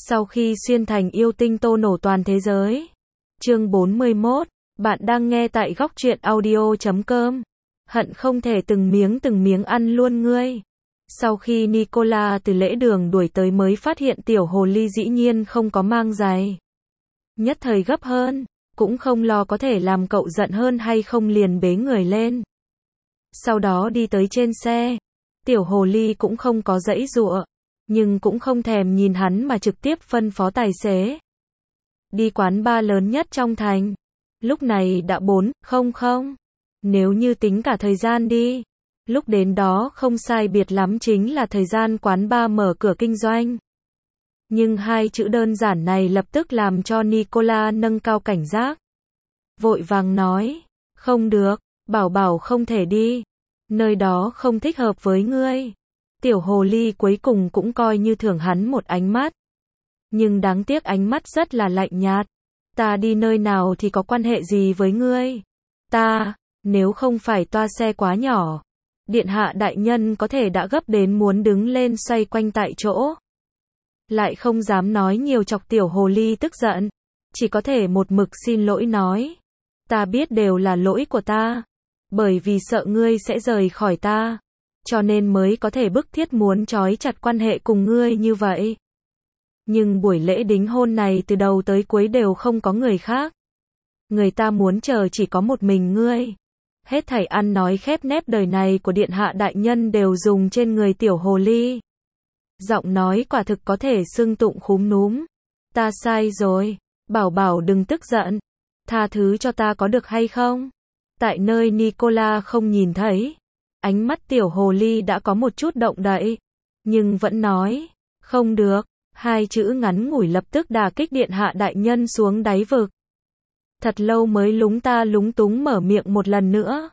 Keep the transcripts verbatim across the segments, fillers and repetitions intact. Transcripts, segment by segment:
Sau khi xuyên thành yêu tinh tô nổ toàn thế giới. Chương bốn mươi mốt, bạn đang nghe tại góc truyện audio chấm com. Hận không thể từng miếng từng miếng ăn luôn ngươi. Sau khi Nicola từ lễ đường đuổi tới mới phát hiện tiểu hồ ly dĩ nhiên không có mang giày. Nhất thời gấp hơn, cũng không lo có thể làm cậu giận hơn hay không liền bế người lên. Sau đó đi tới trên xe. Tiểu hồ ly cũng không có giãy giụa, nhưng cũng không thèm nhìn hắn mà trực tiếp phân phó tài xế. Đi quán bar lớn nhất trong thành. Lúc này đã bốn, không không. Nếu như tính cả thời gian đi, lúc đến đó không sai biệt lắm chính là thời gian quán bar mở cửa kinh doanh. Nhưng hai chữ đơn giản này lập tức làm cho Nicola nâng cao cảnh giác. Vội vàng nói, không được, bảo bảo không thể đi. Nơi đó không thích hợp với ngươi. Tiểu hồ ly cuối cùng cũng coi như thưởng hắn một ánh mắt. Nhưng đáng tiếc ánh mắt rất là lạnh nhạt. Ta đi nơi nào thì có quan hệ gì với ngươi? Ta, nếu không phải toa xe quá nhỏ, điện hạ đại nhân có thể đã gấp đến muốn đứng lên xoay quanh tại chỗ. Lại không dám nói nhiều chọc tiểu hồ ly tức giận. Chỉ có thể một mực xin lỗi nói. Ta biết đều là lỗi của ta. Bởi vì sợ ngươi sẽ rời khỏi ta. Cho nên mới có thể bức thiết muốn trói chặt quan hệ cùng ngươi như vậy. Nhưng buổi lễ đính hôn này từ đầu tới cuối đều không có người khác. Người ta muốn chờ chỉ có một mình ngươi. Hết thảy ăn nói khép nép đời này của điện hạ đại nhân đều dùng trên người tiểu hồ ly. Giọng nói quả thực có thể xưng tụng khúm núm. Ta sai rồi. Bảo bảo đừng tức giận. Tha thứ cho ta có được hay không? Tại nơi Nicola không nhìn thấy. Ánh mắt tiểu hồ ly đã có một chút động đậy. Nhưng vẫn nói. Không được. Hai chữ ngắn ngủi lập tức đả kích điện hạ đại nhân xuống đáy vực. Thật lâu mới lúng ta lúng túng mở miệng một lần nữa.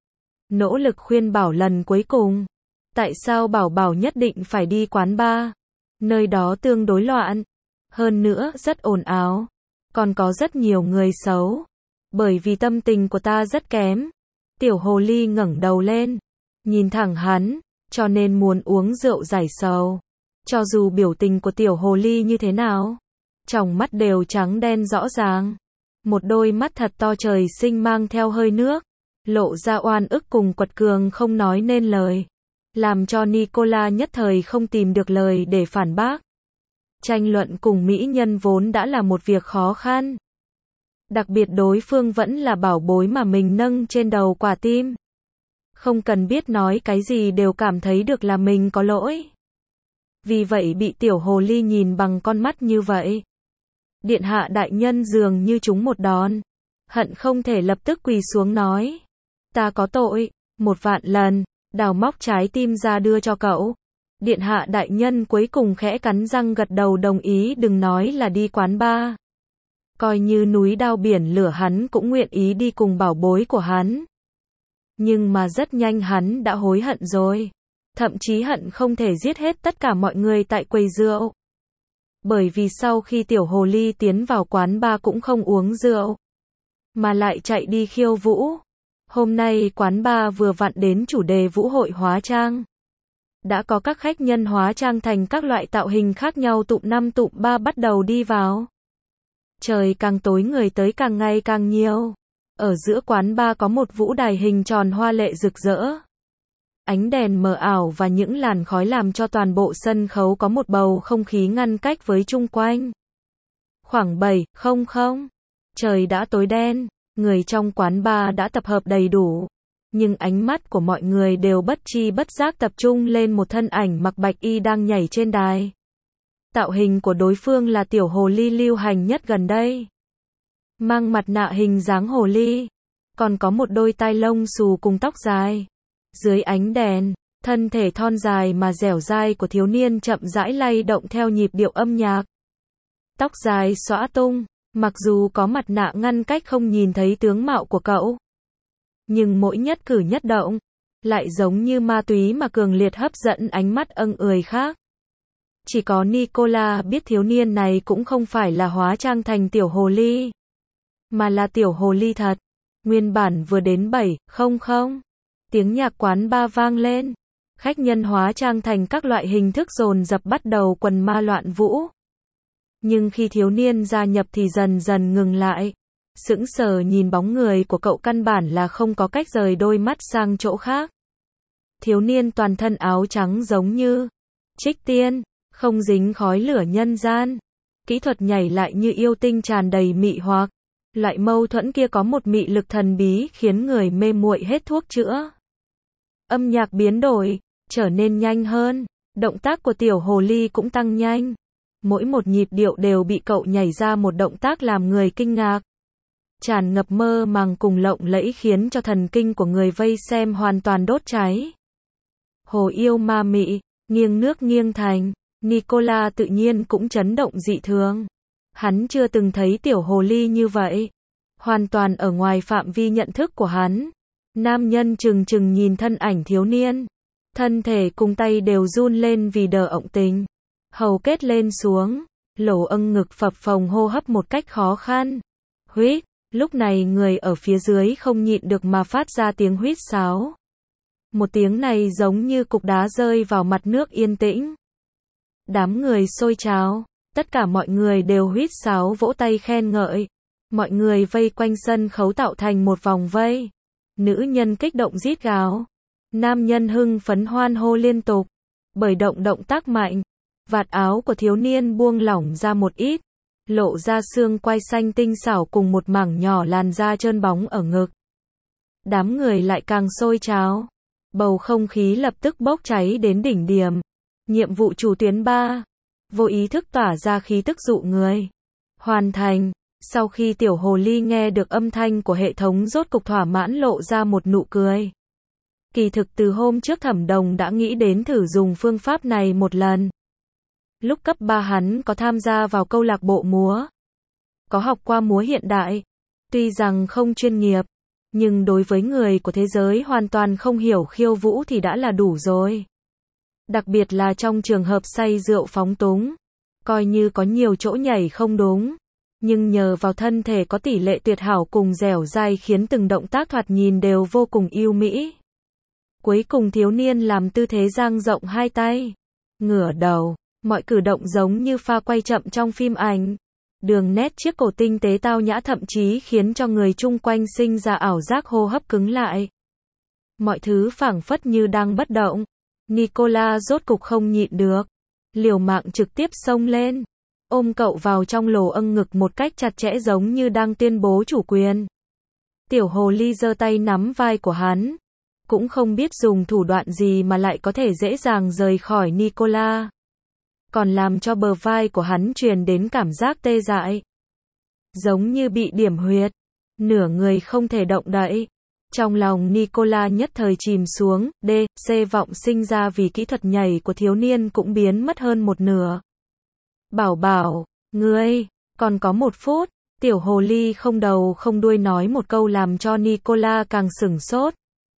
Nỗ lực khuyên bảo lần cuối cùng. Tại sao bảo bảo nhất định phải đi quán bar? Nơi đó tương đối loạn. Hơn nữa rất ồn ào. Còn có rất nhiều người xấu. Bởi vì tâm tình của ta rất kém. Tiểu hồ ly ngẩng đầu lên. Nhìn thẳng hắn. Cho nên muốn uống rượu giải sầu. Cho dù biểu tình của tiểu hồ ly như thế nào. Tròng mắt đều trắng đen rõ ràng. Một đôi mắt thật to trời sinh mang theo hơi nước. Lộ ra oan ức cùng quật cường không nói nên lời. Làm cho Nicola nhất thời không tìm được lời để phản bác. Tranh luận cùng mỹ nhân vốn đã là một việc khó khăn. Đặc biệt đối phương vẫn là bảo bối mà mình nâng trên đầu quả tim. Không cần biết nói cái gì đều cảm thấy được là mình có lỗi. Vì vậy bị tiểu hồ ly nhìn bằng con mắt như vậy. Điện hạ đại nhân dường như trúng một đòn. Hận không thể lập tức quỳ xuống nói. Ta có tội, một vạn lần, đào móc trái tim ra đưa cho cậu. Điện hạ đại nhân cuối cùng khẽ cắn răng gật đầu đồng ý đừng nói là đi quán bar. Coi như núi đao biển lửa hắn cũng nguyện ý đi cùng bảo bối của hắn. Nhưng mà rất nhanh hắn đã hối hận rồi. Thậm chí hận không thể giết hết tất cả mọi người tại quầy rượu. Bởi vì sau khi tiểu hồ ly tiến vào quán bar cũng không uống rượu. Mà lại chạy đi khiêu vũ. Hôm nay quán bar vừa vặn đến chủ đề vũ hội hóa trang. Đã có các khách nhân hóa trang thành các loại tạo hình khác nhau tụm năm tụm ba bắt đầu đi vào. Trời càng tối người tới càng ngày càng nhiều. Ở giữa quán bar có một vũ đài hình tròn hoa lệ rực rỡ. Ánh đèn mờ ảo và những làn khói làm cho toàn bộ sân khấu có một bầu không khí ngăn cách với chung quanh. Khoảng bảy, không không. Trời đã tối đen, người trong quán bar đã tập hợp đầy đủ. Nhưng ánh mắt của mọi người đều bất chi bất giác tập trung lên một thân ảnh mặc bạch y đang nhảy trên đài. Tạo hình của đối phương là tiểu hồ ly lưu hành nhất gần đây. Mang mặt nạ hình dáng hồ ly. Còn có một đôi tai lông xù cùng tóc dài. Dưới ánh đèn, thân thể thon dài mà dẻo dai của thiếu niên chậm rãi lay động theo nhịp điệu âm nhạc. Tóc dài xõa tung, mặc dù có mặt nạ ngăn cách không nhìn thấy tướng mạo của cậu. Nhưng mỗi nhất cử nhất động, lại giống như ma túy mà cường liệt hấp dẫn ánh mắt âng ười khác. Chỉ có Nicola biết thiếu niên này cũng không phải là hóa trang thành tiểu hồ ly. Mà là tiểu hồ ly thật. Nguyên bản vừa đến bảy, không không. Tiếng nhạc quán bar vang lên. Khách nhân hóa trang thành các loại hình thức dồn dập bắt đầu quần ma loạn vũ. Nhưng khi thiếu niên gia nhập thì dần dần ngừng lại. Sững sờ nhìn bóng người của cậu, căn bản là không có cách rời đôi mắt sang chỗ khác. Thiếu niên toàn thân áo trắng giống như trích tiên, không dính khói lửa nhân gian. Kỹ thuật nhảy lại như yêu tinh tràn đầy mị hoặc. Loại mâu thuẫn kia có một mị lực thần bí khiến người mê muội hết thuốc chữa. Âm nhạc biến đổi, trở nên nhanh hơn. Động tác của tiểu hồ ly cũng tăng nhanh. Mỗi một nhịp điệu đều bị cậu nhảy ra một động tác làm người kinh ngạc. Tràn ngập mơ màng cùng lộng lẫy khiến cho thần kinh của người vây xem hoàn toàn đốt cháy. Hồ yêu ma mị, nghiêng nước nghiêng thành, Nicola tự nhiên cũng chấn động dị thường. Hắn chưa từng thấy tiểu hồ ly như vậy. Hoàn toàn ở ngoài phạm vi nhận thức của hắn. Nam nhân trừng trừng nhìn thân ảnh thiếu niên. Thân thể cùng tay đều run lên vì đờ ộng tình. Hầu kết lên xuống, lỗ âng ngực phập phồng hô hấp một cách khó khăn. Huýt, lúc này người ở phía dưới không nhịn được mà phát ra tiếng huýt sáo. Một tiếng này giống như cục đá rơi vào mặt nước yên tĩnh. Đám người xôi trào, tất cả mọi người đều huýt sáo vỗ tay khen ngợi. Mọi người vây quanh sân khấu tạo thành một vòng vây. Nữ nhân kích động rít gào. Nam nhân hưng phấn hoan hô liên tục. Bởi động động tác mạnh, vạt áo của thiếu niên buông lỏng ra một ít, lộ ra xương quai xanh tinh xảo cùng một mảng nhỏ làn da trơn bóng ở ngực. Đám người lại càng sôi trào. Bầu không khí lập tức bốc cháy đến đỉnh điểm. Nhiệm vụ chủ tuyến ba. Vô ý thức tỏa ra khí tức dụ người. Hoàn thành. Sau khi tiểu hồ ly nghe được âm thanh của hệ thống rốt cục thỏa mãn lộ ra một nụ cười. Kỳ thực từ hôm trước Thẩm Đồng đã nghĩ đến thử dùng phương pháp này một lần. Lúc cấp ba hắn có tham gia vào câu lạc bộ múa. Có học qua múa hiện đại. Tuy rằng không chuyên nghiệp, nhưng đối với người của thế giới hoàn toàn không hiểu khiêu vũ thì đã là đủ rồi. Đặc biệt là trong trường hợp say rượu phóng túng. Coi như có nhiều chỗ nhảy không đúng. Nhưng nhờ vào thân thể có tỷ lệ tuyệt hảo cùng dẻo dai khiến từng động tác thoạt nhìn đều vô cùng yêu mỹ. Cuối cùng thiếu niên làm tư thế dang rộng hai tay. Ngửa đầu. Mọi cử động giống như pha quay chậm trong phim ảnh. Đường nét chiếc cổ tinh tế tao nhã thậm chí khiến cho người chung quanh sinh ra ảo giác hô hấp cứng lại. Mọi thứ phảng phất như đang bất động. Nicola rốt cục không nhịn được. Liều mạng trực tiếp xông lên. Ôm cậu vào trong lồ âng ngực một cách chặt chẽ giống như đang tuyên bố chủ quyền. Tiểu hồ ly giơ tay nắm vai của hắn. Cũng không biết dùng thủ đoạn gì mà lại có thể dễ dàng rời khỏi Nicola. Còn làm cho bờ vai của hắn truyền đến cảm giác tê dại. Giống như bị điểm huyệt. Nửa người không thể động đậy. Trong lòng Nicola nhất thời chìm xuống, D, C vọng sinh ra vì kỹ thuật nhảy của thiếu niên cũng biến mất hơn một nửa. Bảo bảo, ngươi, còn có một phút, tiểu hồ ly không đầu không đuôi nói một câu làm cho Nicola càng sửng sốt.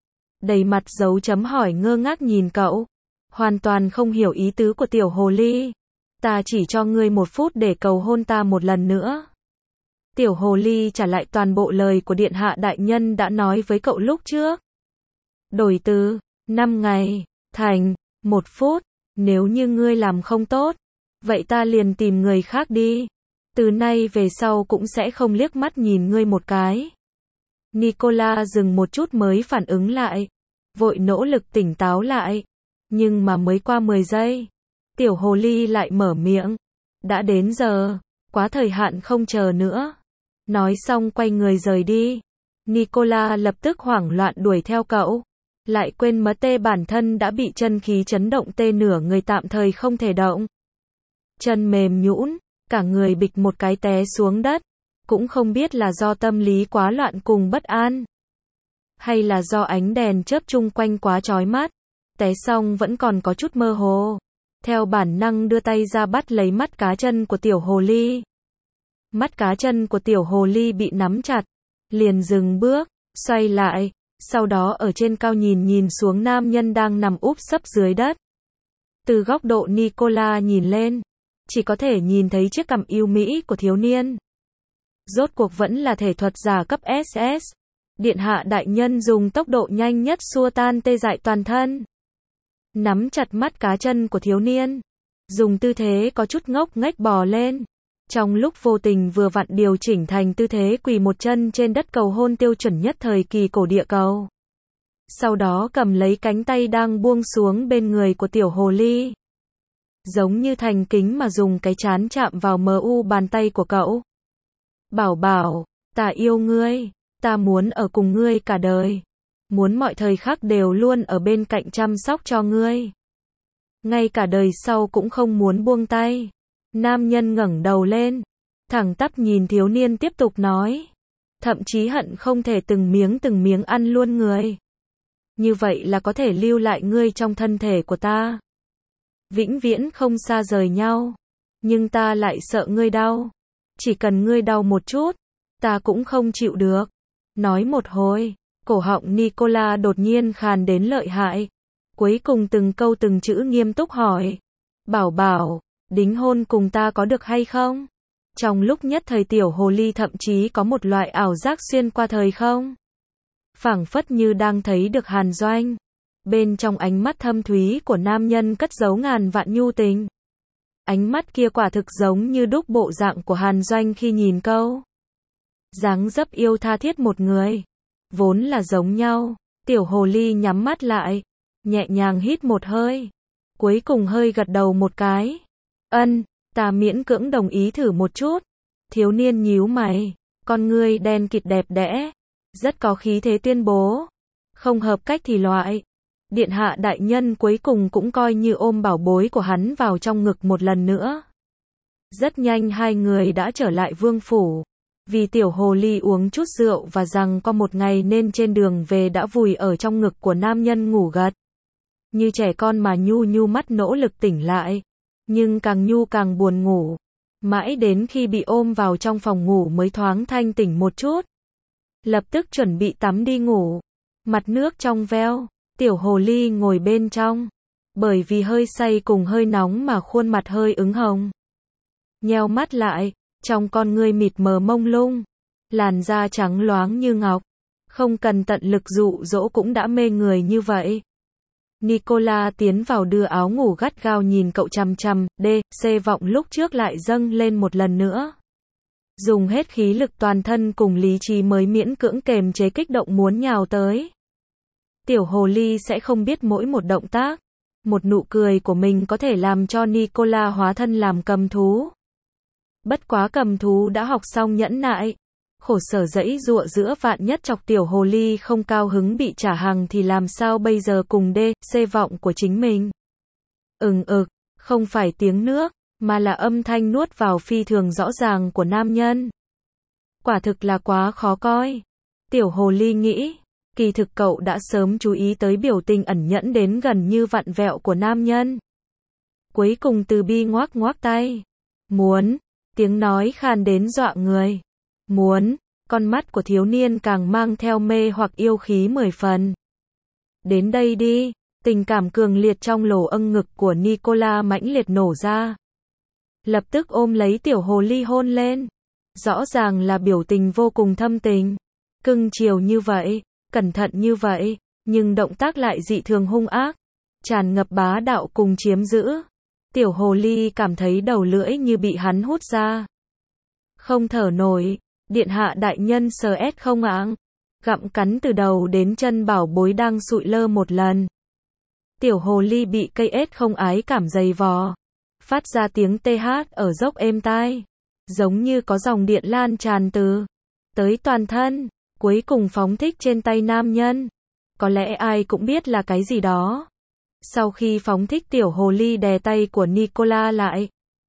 Đầy mặt dấu chấm hỏi ngơ ngác nhìn cậu. Hoàn toàn không hiểu ý tứ của tiểu hồ ly. Ta chỉ cho ngươi một phút để cầu hôn ta một lần nữa. Tiểu hồ ly trả lại toàn bộ lời của điện hạ đại nhân đã nói với cậu lúc trước. Đổi từ, năm ngày, thành, một phút, nếu như ngươi làm không tốt, vậy ta liền tìm người khác đi. Từ nay về sau cũng sẽ không liếc mắt nhìn ngươi một cái. Nicola dừng một chút mới phản ứng lại. Vội nỗ lực tỉnh táo lại. Nhưng mà mới qua mười giây. Tiểu hồ ly lại mở miệng. Đã đến giờ. Quá thời hạn không chờ nữa. Nói xong quay người rời đi. Nicola lập tức hoảng loạn đuổi theo cậu. Lại quên mất tê bản thân đã bị chân khí chấn động tê nửa người tạm thời không thể động. Chân mềm nhũn, cả người bịch một cái té xuống đất. Cũng không biết là do tâm lý quá loạn cùng bất an. Hay là do ánh đèn chớp chung quanh quá chói mắt. Té xong vẫn còn có chút mơ hồ. Theo bản năng đưa tay ra bắt lấy mắt cá chân của tiểu hồ ly. Mắt cá chân của tiểu hồ ly bị nắm chặt. Liền dừng bước, xoay lại. Sau đó ở trên cao nhìn nhìn xuống nam nhân đang nằm úp sấp dưới đất. Từ góc độ Nicola nhìn lên. Chỉ có thể nhìn thấy chiếc cằm yêu mỹ của thiếu niên. Rốt cuộc vẫn là thể thuật giả cấp ét ét. Điện hạ đại nhân dùng tốc độ nhanh nhất xua tan tê dại toàn thân. Nắm chặt mắt cá chân của thiếu niên. Dùng tư thế có chút ngốc nghếch bò lên. Trong lúc vô tình vừa vặn điều chỉnh thành tư thế quỳ một chân trên đất cầu hôn tiêu chuẩn nhất thời kỳ cổ địa cầu. Sau đó cầm lấy cánh tay đang buông xuống bên người của tiểu hồ ly. Giống như thành kính mà dùng cái trán chạm vào mờ u bàn tay của cậu. Bảo bảo, ta yêu ngươi, ta muốn ở cùng ngươi cả đời. Muốn mọi thời khắc đều luôn ở bên cạnh chăm sóc cho ngươi. Ngay cả đời sau cũng không muốn buông tay. Nam nhân ngẩng đầu lên, thẳng tắp nhìn thiếu niên tiếp tục nói. Thậm chí hận không thể từng miếng từng miếng ăn luôn người. Như vậy là có thể lưu lại ngươi trong thân thể của ta. Vĩnh viễn không xa rời nhau. Nhưng ta lại sợ ngươi đau. Chỉ cần ngươi đau một chút, ta cũng không chịu được. Nói một hồi, cổ họng Nicola đột nhiên khàn đến lợi hại. Cuối cùng từng câu từng chữ nghiêm túc hỏi. Bảo bảo, đính hôn cùng ta có được hay không? Trong lúc nhất thời tiểu hồ ly thậm chí có một loại ảo giác xuyên qua thời không. Phảng phất như đang thấy được Hàn Doanh. Bên trong ánh mắt thâm thúy của nam nhân cất giấu ngàn vạn nhu tình. Ánh mắt kia quả thực giống như đúc bộ dạng của Hàn Doanh khi nhìn câu. Dáng dấp yêu tha thiết một người. Vốn là giống nhau. Tiểu hồ ly nhắm mắt lại. Nhẹ nhàng hít một hơi. Cuối cùng hơi gật đầu một cái. Ân, ta miễn cưỡng đồng ý thử một chút. Thiếu niên nhíu mày. Con ngươi đen kịt đẹp đẽ. Rất có khí thế tuyên bố. Không hợp cách thì loại. Điện hạ đại nhân cuối cùng cũng coi như ôm bảo bối của hắn vào trong ngực một lần nữa. Rất nhanh hai người đã trở lại vương phủ. Vì tiểu hồ ly uống chút rượu và rằng có một ngày nên trên đường về đã vùi ở trong ngực của nam nhân ngủ gật. Như trẻ con mà nhu nhu mắt nỗ lực tỉnh lại. Nhưng càng nhu càng buồn ngủ. Mãi đến khi bị ôm vào trong phòng ngủ mới thoáng thanh tỉnh một chút. Lập tức chuẩn bị tắm đi ngủ. Mặt nước trong veo. Tiểu hồ ly ngồi bên trong. Bởi vì hơi say cùng hơi nóng mà khuôn mặt hơi ửng hồng. Nheo mắt lại. Trong con ngươi mịt mờ mông lung. Làn da trắng loáng như ngọc. Không cần tận lực dụ dỗ cũng đã mê người như vậy. Nicola tiến vào đưa áo ngủ gắt gao nhìn cậu chằm chằm. D, C vọng lúc trước lại dâng lên một lần nữa. Dùng hết khí lực toàn thân cùng lý trí mới miễn cưỡng kềm chế kích động muốn nhào tới. Tiểu hồ ly sẽ không biết mỗi một động tác, một nụ cười của mình có thể làm cho Nicola hóa thân làm cầm thú. Bất quá cầm thú đã học xong nhẫn nại. Khổ sở dẫy dụa giữa vạn nhất chọc tiểu hồ ly không cao hứng bị trả hàng thì làm sao bây giờ cùng D, C vọng của chính mình. Ừng ực, không phải tiếng nước, mà là âm thanh nuốt vào phi thường rõ ràng của nam nhân. Quả thực là quá khó coi. Tiểu hồ ly nghĩ, kỳ thực cậu đã sớm chú ý tới biểu tình ẩn nhẫn đến gần như vặn vẹo của nam nhân. Cuối cùng từ bi ngoác ngoác tay. Muốn, tiếng nói khàn đến dọa người. Muốn, con mắt của thiếu niên càng mang theo mê hoặc yêu khí mười phần. Đến đây đi, tình cảm cường liệt trong lỗ âng ngực của Nicola mãnh liệt nổ ra. Lập tức ôm lấy tiểu hồ ly hôn lên. Rõ ràng là biểu tình vô cùng thâm tình. Cưng chiều như vậy, cẩn thận như vậy, nhưng động tác lại dị thường hung ác. Tràn ngập bá đạo cùng chiếm giữ. Tiểu hồ ly cảm thấy đầu lưỡi như bị hắn hút ra. Không thở nổi. Điện hạ đại nhân sờ ét không áng. Gặm cắn từ đầu đến chân bảo bối đang sụi lơ một lần. Tiểu hồ ly bị cây ếch không ái cảm dày vò. Phát ra tiếng tê hát ở dốc êm tai. Giống như có dòng điện lan tràn từ tới toàn thân. Cuối cùng phóng thích trên tay nam nhân. Có lẽ ai cũng biết là cái gì đó. Sau khi phóng thích tiểu hồ ly đè tay của Nicola lại.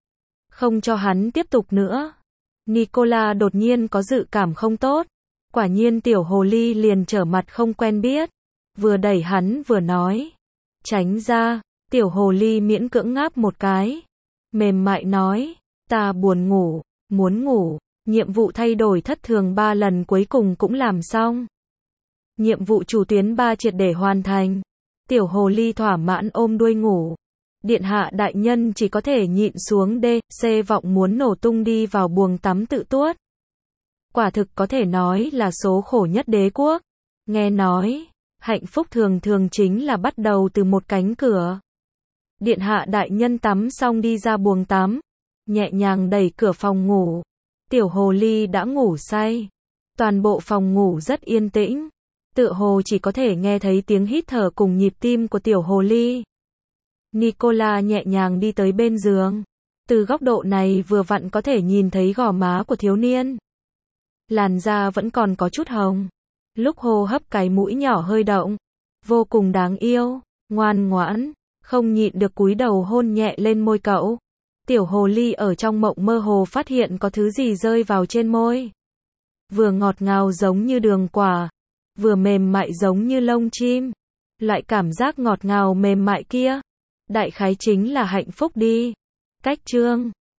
Không cho hắn tiếp tục nữa. Nicola đột nhiên có dự cảm không tốt. Quả nhiên tiểu hồ ly liền trở mặt không quen biết. Vừa đẩy hắn vừa nói. Tránh ra, tiểu hồ ly miễn cưỡng ngáp một cái. Mềm mại nói, ta buồn ngủ, muốn ngủ. Nhiệm vụ thay đổi thất thường ba lần cuối cùng cũng làm xong. Nhiệm vụ chủ tuyến ba triệt để hoàn thành. Tiểu hồ ly thỏa mãn ôm đuôi ngủ. Điện hạ đại nhân chỉ có thể nhịn xuống D, C vọng muốn nổ tung đi vào buồng tắm tự tuốt. Quả thực có thể nói là số khổ nhất đế quốc. Nghe nói, hạnh phúc thường thường chính là bắt đầu từ một cánh cửa. Điện hạ đại nhân tắm xong đi ra buồng tắm. nhẹ nhàng đẩy cửa phòng ngủ. Tiểu hồ ly đã ngủ say. Toàn bộ phòng ngủ rất yên tĩnh. Tựa hồ chỉ có thể nghe thấy tiếng hít thở cùng nhịp tim của tiểu hồ ly. Nicola nhẹ nhàng đi tới bên giường. Từ góc độ này vừa vặn có thể nhìn thấy gò má của thiếu niên. Làn da vẫn còn có chút hồng. Lúc hô hấp cái mũi nhỏ hơi động. Vô cùng đáng yêu, ngoan ngoãn, không nhịn được cúi đầu hôn nhẹ lên môi cậu. Tiểu hồ ly ở trong mộng mơ hồ phát hiện có thứ gì rơi vào trên môi. Vừa ngọt ngào giống như đường quả, vừa mềm mại giống như lông chim. Loại cảm giác ngọt ngào mềm mại kia, đại khái chính là hạnh phúc đi. Cách chương